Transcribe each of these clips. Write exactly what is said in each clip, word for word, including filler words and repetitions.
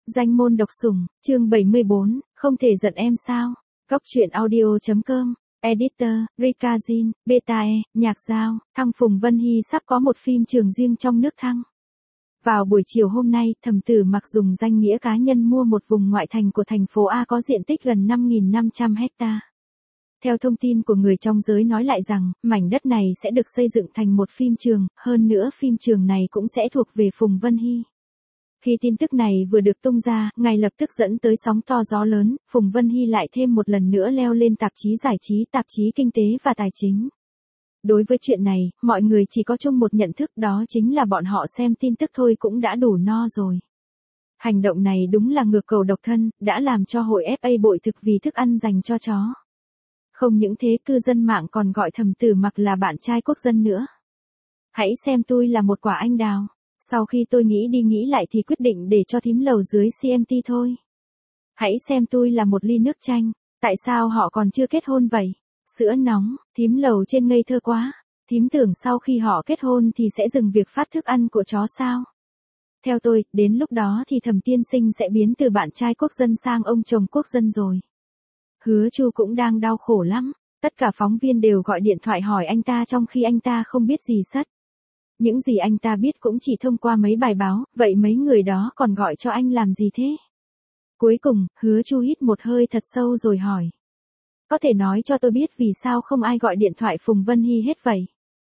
Danh môn độc sủng, chương bảy mươi bốn, không thể giận em sao? Góc truyện audio chấm com, Editor, Rika Jin, Betae, Nhạc Giao, Thăng Phùng Vân Hy sắp có một phim trường riêng trong nước Thăng. Vào buổi chiều hôm nay, Thẩm Tử Mặc dùng danh nghĩa cá nhân mua một vùng ngoại thành của thành phố A có diện tích gần năm nghìn năm trăm hecta. Theo thông tin của người trong giới nói lại rằng, mảnh đất này sẽ được xây dựng thành một phim trường, hơn nữa phim trường này cũng sẽ thuộc về Phùng Vân Hy. Khi tin tức này vừa được tung ra, ngay lập tức dẫn tới sóng to gió lớn, Phùng Vân Hy lại thêm một lần nữa leo lên tạp chí giải trí, tạp chí kinh tế và tài chính. Đối với chuyện này, mọi người chỉ có chung một nhận thức, đó chính là bọn họ xem tin tức thôi cũng đã đủ no rồi. Hành động này đúng là ngược cầu độc thân, đã làm cho hội ép a bội thực vì thức ăn dành cho chó. Không những thế, cư dân mạng còn gọi Thẩm Tử Mặc là bạn trai quốc dân nữa. Hãy xem tôi là một quả anh đào. Sau khi tôi nghĩ đi nghĩ lại thì quyết định để cho thím lầu dưới xê em tê thôi. Hãy xem tôi là một ly nước chanh. Tại sao họ còn chưa kết hôn vậy? Sữa nóng, thím lầu trên ngây thơ quá. Thím tưởng sau khi họ kết hôn thì sẽ dừng việc phát thức ăn của chó sao? Theo tôi, đến lúc đó thì Thẩm tiên sinh sẽ biến từ bạn trai quốc dân sang ông chồng quốc dân rồi. Hứa Chu cũng đang đau khổ lắm. Tất cả phóng viên đều gọi điện thoại hỏi anh ta trong khi anh ta không biết gì sất. Những gì anh ta biết cũng chỉ thông qua mấy bài báo, vậy mấy người đó còn gọi cho anh làm gì thế? Cuối cùng, Hứa Chu hít một hơi thật sâu rồi hỏi. Có thể nói cho tôi biết vì sao không ai gọi điện thoại Phùng Vân Hy hết vậy?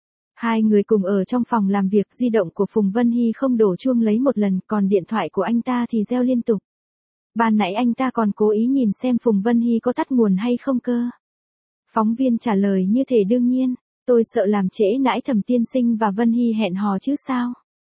Hai người cùng ở trong phòng làm việc, di động của Phùng Vân Hy không đổ chuông lấy một lần, còn điện thoại của anh ta thì reo liên tục. Ban nãy anh ta còn cố ý nhìn xem Phùng Vân Hy có tắt nguồn hay không cơ. Phóng viên trả lời như thể đương nhiên. Tôi sợ làm trễ nãi Thẩm tiên sinh và Vân Hy hẹn hò chứ sao.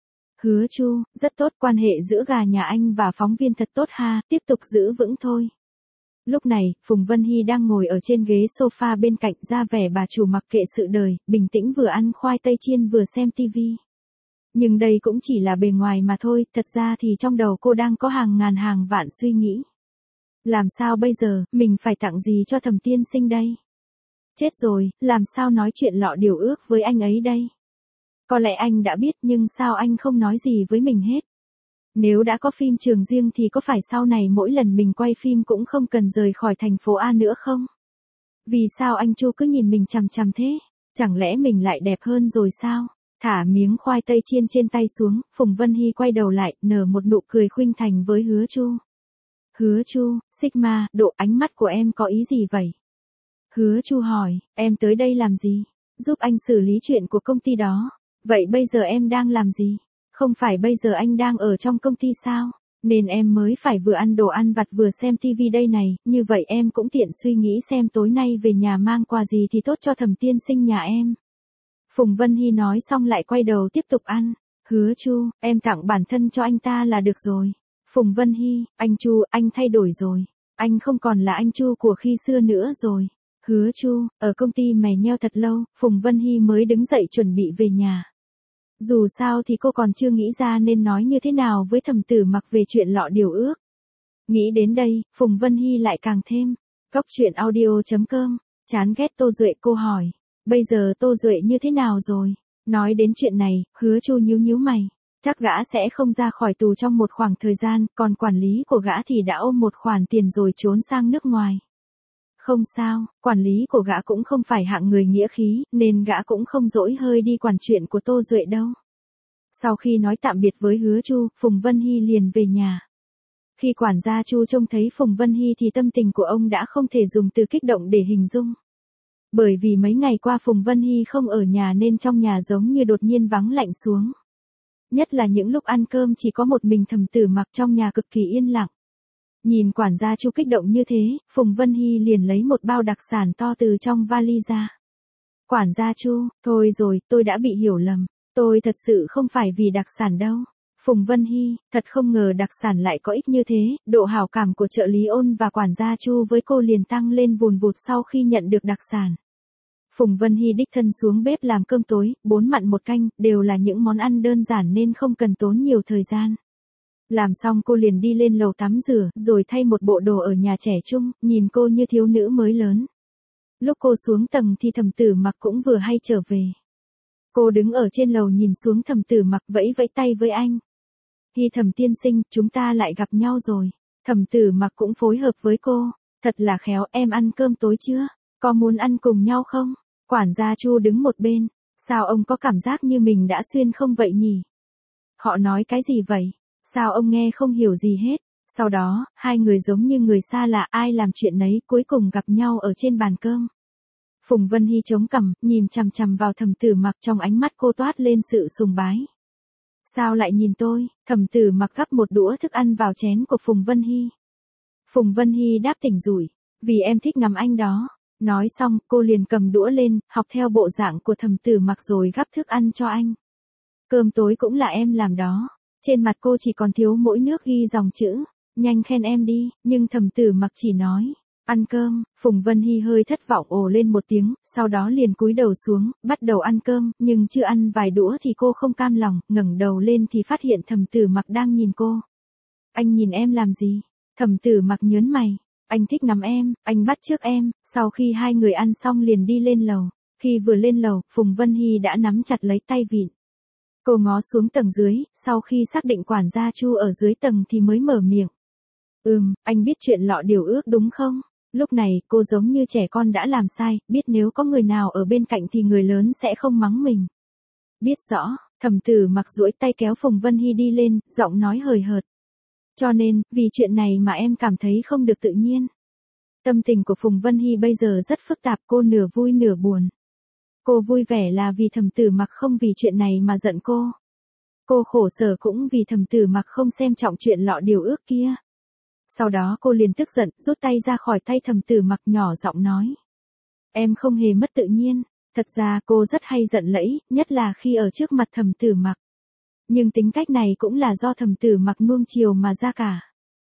Hứa Chu, rất tốt, quan hệ giữa gà nhà anh và phóng viên thật tốt ha, tiếp tục giữ vững thôi. Lúc này, Phùng Vân Hy đang ngồi ở trên ghế sofa bên cạnh, ra vẻ bà chủ mặc kệ sự đời, bình tĩnh vừa ăn khoai tây chiên vừa xem tivi. Nhưng đây cũng chỉ là bề ngoài mà thôi, thật ra thì trong đầu cô đang có hàng ngàn hàng vạn suy nghĩ. Làm sao bây giờ, mình phải tặng gì cho Thẩm tiên sinh đây? Chết rồi, làm sao nói chuyện lọ điều ước với anh ấy đây? Có lẽ anh đã biết nhưng sao anh không nói gì với mình hết? Nếu đã có phim trường riêng thì có phải sau này mỗi lần mình quay phim cũng không cần rời khỏi thành phố A nữa không? Vì sao anh Chu cứ nhìn mình chằm chằm thế? Chẳng lẽ mình lại đẹp hơn rồi sao? Thả miếng khoai tây chiên trên tay xuống, Phùng Vân Hy quay đầu lại, nở một nụ cười khuynh thành với Hứa Chu. Hứa Chu, Sigma, độ ánh mắt của em có ý gì vậy? Hứa Chu hỏi, em tới đây làm gì? Giúp anh xử lý chuyện của công ty đó. Vậy bây giờ em đang làm gì? Không phải bây giờ anh đang ở trong công ty sao? Nên em mới phải vừa ăn đồ ăn vặt vừa xem tivi đây này, như vậy em cũng tiện suy nghĩ xem tối nay về nhà mang quà gì thì tốt cho Thẩm tiên sinh nhà em. Phùng Vân Hy nói xong lại quay đầu tiếp tục ăn. Hứa Chu, em tặng bản thân cho anh ta là được rồi. Phùng Vân Hy, anh Chu, anh thay đổi rồi. Anh không còn là anh Chu của khi xưa nữa rồi. Hứa Chu, ở công ty mày nheo thật lâu, Phùng Vân Hy mới đứng dậy chuẩn bị về nhà. Dù sao thì cô còn chưa nghĩ ra nên nói như thế nào với Thẩm Tử Mặc về chuyện lọ điều ước. Nghĩ đến đây, Phùng Vân Hy lại càng thêm. Góc truyện audio chấm com, chán ghét Tô Duệ, cô hỏi. Bây giờ Tô Duệ như thế nào rồi? Nói đến chuyện này, Hứa Chu nhíu nhíu mày. Chắc gã sẽ không ra khỏi tù trong một khoảng thời gian, còn quản lý của gã thì đã ôm một khoản tiền rồi trốn sang nước ngoài. Không sao, quản lý của gã cũng không phải hạng người nghĩa khí, nên gã cũng không dỗi hơi đi quản chuyện của Tô Duệ đâu. Sau khi nói tạm biệt với Hứa Chu, Phùng Vân Hy liền về nhà. Khi quản gia Chu trông thấy Phùng Vân Hy thì tâm tình của ông đã không thể dùng từ kích động để hình dung. Bởi vì mấy ngày qua Phùng Vân Hy không ở nhà nên trong nhà giống như đột nhiên vắng lạnh xuống. Nhất là những lúc ăn cơm chỉ có một mình Thẩm Tử Mặc trong nhà cực kỳ yên lặng. Nhìn quản gia Chu kích động như thế, Phùng Vân Hy liền lấy một bao đặc sản to từ trong vali ra. Quản gia Chu, thôi rồi, tôi đã bị hiểu lầm. Tôi thật sự không phải vì đặc sản đâu. Phùng Vân Hy, thật không ngờ đặc sản lại có ích như thế, độ hảo cảm của trợ lý Ôn và quản gia Chu với cô liền tăng lên vùn vụt sau khi nhận được đặc sản. Phùng Vân Hy đích thân xuống bếp làm cơm tối, bốn mặn một canh, đều là những món ăn đơn giản nên không cần tốn nhiều thời gian. Làm xong cô liền đi lên lầu tắm rửa, rồi thay một bộ đồ ở nhà trẻ trung, nhìn cô như thiếu nữ mới lớn. Lúc cô xuống tầng thì Thẩm Tử Mặc cũng vừa hay trở về. Cô đứng ở trên lầu nhìn xuống Thẩm Tử Mặc, vẫy vẫy tay với anh. Hi Thẩm tiên sinh, chúng ta lại gặp nhau rồi. Thẩm Tử Mặc cũng phối hợp với cô. Thật là khéo, em ăn cơm tối chưa? Có muốn ăn cùng nhau không? Quản gia Chu đứng một bên. Sao ông có cảm giác như mình đã xuyên không vậy nhỉ? Họ nói cái gì vậy? Sao ông nghe không hiểu gì hết? Sau đó, hai người giống như người xa lạ, ai làm chuyện nấy, cuối cùng gặp nhau ở trên bàn cơm. Phùng Vân Hy chống cằm, nhìn chằm chằm vào Thẩm Tử Mặc, trong ánh mắt cô toát lên sự sùng bái. Sao lại nhìn tôi? Thẩm Tử Mặc gắp một đũa thức ăn vào chén của Phùng Vân Hy. Phùng Vân Hy đáp tỉnh rủi, vì em thích ngắm anh đó. Nói xong, cô liền cầm đũa lên, học theo bộ dạng của Thẩm Tử Mặc rồi gắp thức ăn cho anh. Cơm tối cũng là em làm đó. Trên mặt cô chỉ còn thiếu mỗi nước ghi dòng chữ, nhanh khen em đi, nhưng Thẩm Tử Mặc chỉ nói, ăn cơm. Phùng Vân Hy hơi thất vọng ồ lên một tiếng, sau đó liền cúi đầu xuống, bắt đầu ăn cơm, nhưng chưa ăn vài đũa thì cô không cam lòng, ngẩng đầu lên thì phát hiện Thẩm Tử Mặc đang nhìn cô. Anh nhìn em làm gì? Thẩm Tử Mặc nhớn mày. Anh thích ngắm em, anh bắt chước em. Sau khi hai người ăn xong liền đi lên lầu. Khi vừa lên lầu, Phùng Vân Hy đã nắm chặt lấy tay vịn. Cô ngó xuống tầng dưới, sau khi xác định quản gia Chu ở dưới tầng thì mới mở miệng. Ừm, anh biết chuyện lọ điều ước đúng không? Lúc này, cô giống như trẻ con đã làm sai, biết nếu có người nào ở bên cạnh thì người lớn sẽ không mắng mình. Biết rõ, Thẩm Tử Mặc duỗi tay kéo Phùng Vân Hy đi lên, giọng nói hời hợt. Cho nên, vì chuyện này mà em cảm thấy không được tự nhiên. Tâm tình của Phùng Vân Hy bây giờ rất phức tạp, cô nửa vui nửa buồn. Cô vui vẻ là vì Thẩm Tử Mặc không vì chuyện này mà giận cô. Cô khổ sở cũng vì Thẩm Tử Mặc không xem trọng chuyện lọ điều ước kia. Sau đó cô liền tức giận, rút tay ra khỏi tay Thẩm Tử Mặc, nhỏ giọng nói. Em không hề mất tự nhiên, thật ra cô rất hay giận lẫy, nhất là khi ở trước mặt Thẩm Tử Mặc. Nhưng tính cách này cũng là do Thẩm Tử Mặc nuông chiều mà ra cả.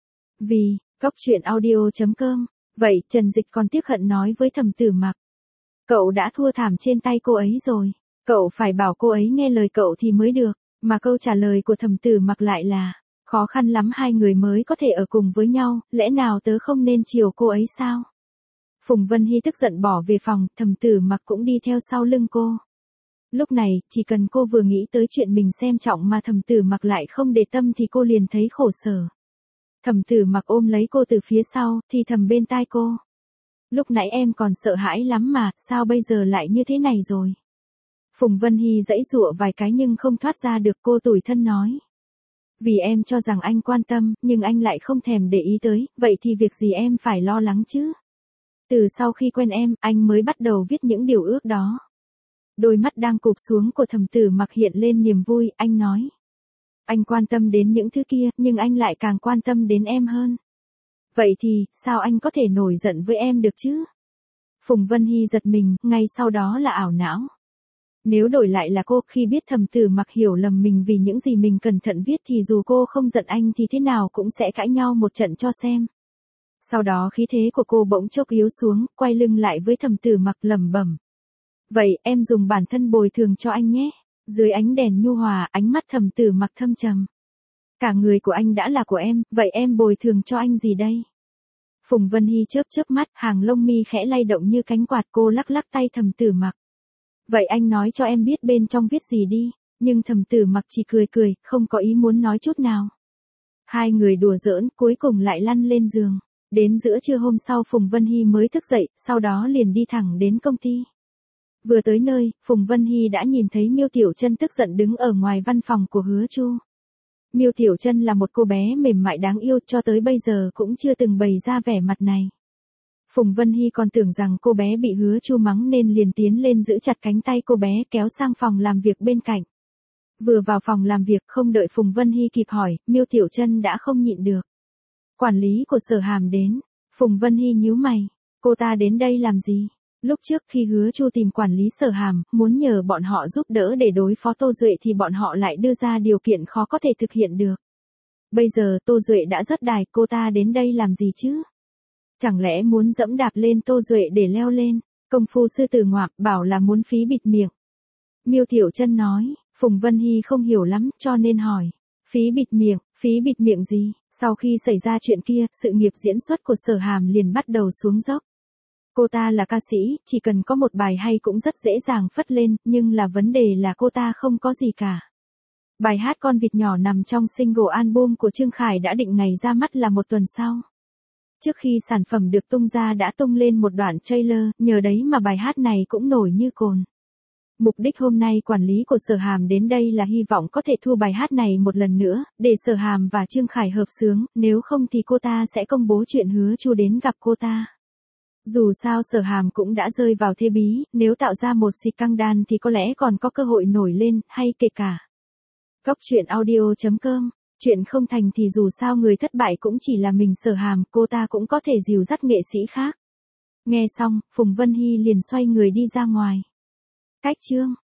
Vì, Cóc truyện audio chấm com, vậy Trần Dịch còn tiếc hận nói với Thẩm Tử Mặc. Cậu đã thua thảm trên tay cô ấy rồi, cậu phải bảo cô ấy nghe lời cậu thì mới được, mà câu trả lời của Thẩm Tử Mặc lại là, khó khăn lắm hai người mới có thể ở cùng với nhau, lẽ nào tớ không nên chiều cô ấy sao? Phùng Vân Hy tức giận bỏ về phòng, Thẩm Tử Mặc cũng đi theo sau lưng cô. Lúc này, chỉ cần cô vừa nghĩ tới chuyện mình xem trọng mà Thẩm Tử Mặc lại không để tâm thì cô liền thấy khổ sở. Thẩm Tử Mặc ôm lấy cô từ phía sau, thì thầm bên tai cô. Lúc nãy em còn sợ hãi lắm mà, sao bây giờ lại như thế này rồi? Phùng Vân Hy giãy giụa vài cái nhưng không thoát ra được, cô tủi thân nói. Vì em cho rằng anh quan tâm, nhưng anh lại không thèm để ý tới, vậy thì việc gì em phải lo lắng chứ? Từ sau khi quen em, anh mới bắt đầu viết những điều ước đó. Đôi mắt đang cụp xuống của Thẩm Tử Mặc hiện lên niềm vui, anh nói. Anh quan tâm đến những thứ kia, nhưng anh lại càng quan tâm đến em hơn. Vậy thì, sao anh có thể nổi giận với em được chứ? Phùng Vân Hy giật mình, ngay sau đó là ảo não. Nếu đổi lại là cô, khi biết Thẩm Tử Mặc hiểu lầm mình vì những gì mình cẩn thận viết thì dù cô không giận anh thì thế nào cũng sẽ cãi nhau một trận cho xem. Sau đó khí thế của cô bỗng chốc yếu xuống, quay lưng lại với Thẩm Tử Mặc lẩm bẩm. Vậy, em dùng bản thân bồi thường cho anh nhé. Dưới ánh đèn nhu hòa, ánh mắt Thẩm Tử Mặc thâm trầm. Cả người của anh đã là của em, vậy em bồi thường cho anh gì đây? Phùng Vân Hy chớp chớp mắt, hàng lông mi khẽ lay động như cánh quạt, cô lắc lắc tay Thẩm Tử Mặc. Vậy anh nói cho em biết bên trong viết gì đi, nhưng Thẩm Tử Mặc chỉ cười cười, không có ý muốn nói chút nào. Hai người đùa giỡn, cuối cùng lại lăn lên giường. Đến giữa trưa hôm sau Phùng Vân Hy mới thức dậy, sau đó liền đi thẳng đến công ty. Vừa tới nơi, Phùng Vân Hy đã nhìn thấy Miêu Tiểu Trân tức giận đứng ở ngoài văn phòng của Hứa Chu. Miêu Tiểu Trân là một cô bé mềm mại đáng yêu, cho tới bây giờ cũng chưa từng bày ra vẻ mặt này. Phùng Vân Hy còn tưởng rằng cô bé bị Hứa Chu mắng nên liền tiến lên giữ chặt cánh tay cô bé kéo sang phòng làm việc bên cạnh. Vừa vào phòng làm việc không đợi Phùng Vân Hy kịp hỏi, Miêu Tiểu Trân đã không nhịn được. Quản lý của Sở Hàm đến. Phùng Vân Hy nhíu mày. Cô ta đến đây làm gì? Lúc trước khi Hứa Chu tìm quản lý Sở Hàm, muốn nhờ bọn họ giúp đỡ để đối phó Tô Duệ thì bọn họ lại đưa ra điều kiện khó có thể thực hiện được. Bây giờ Tô Duệ đã rớt đài, cô ta đến đây làm gì chứ? Chẳng lẽ muốn dẫm đạp lên Tô Duệ để leo lên? Công phu sư tử ngoạm, bảo là muốn phí bịt miệng. Miêu Tiểu Trân nói, Phùng Vân Hy không hiểu lắm, cho nên hỏi. Phí bịt miệng, phí bịt miệng gì? Sau khi xảy ra chuyện kia, sự nghiệp diễn xuất của Sở Hàm liền bắt đầu xuống dốc. Cô ta là ca sĩ, chỉ cần có một bài hay cũng rất dễ dàng phất lên, nhưng là vấn đề là cô ta không có gì cả. Bài hát Con vịt nhỏ nằm trong single album của Trương Khải đã định ngày ra mắt là một tuần sau. Trước khi sản phẩm được tung ra đã tung lên một đoạn trailer, nhờ đấy mà bài hát này cũng nổi như cồn. Mục đích hôm nay quản lý của Sở Hàm đến đây là hy vọng có thể thu bài hát này một lần nữa, để Sở Hàm và Trương Khải hợp xướng, nếu không thì cô ta sẽ công bố chuyện hứa Chu đến gặp cô ta. Dù sao Sở Hàm cũng đã rơi vào thế bí, nếu tạo ra một scandal thì có lẽ còn có cơ hội nổi lên, hay kể cả. Góc truyện audio chấm com, chuyện không thành thì dù sao người thất bại cũng chỉ là mình Sở Hàm, cô ta cũng có thể dìu dắt nghệ sĩ khác. Nghe xong, Phùng Vân Hy liền xoay người đi ra ngoài. Cách chương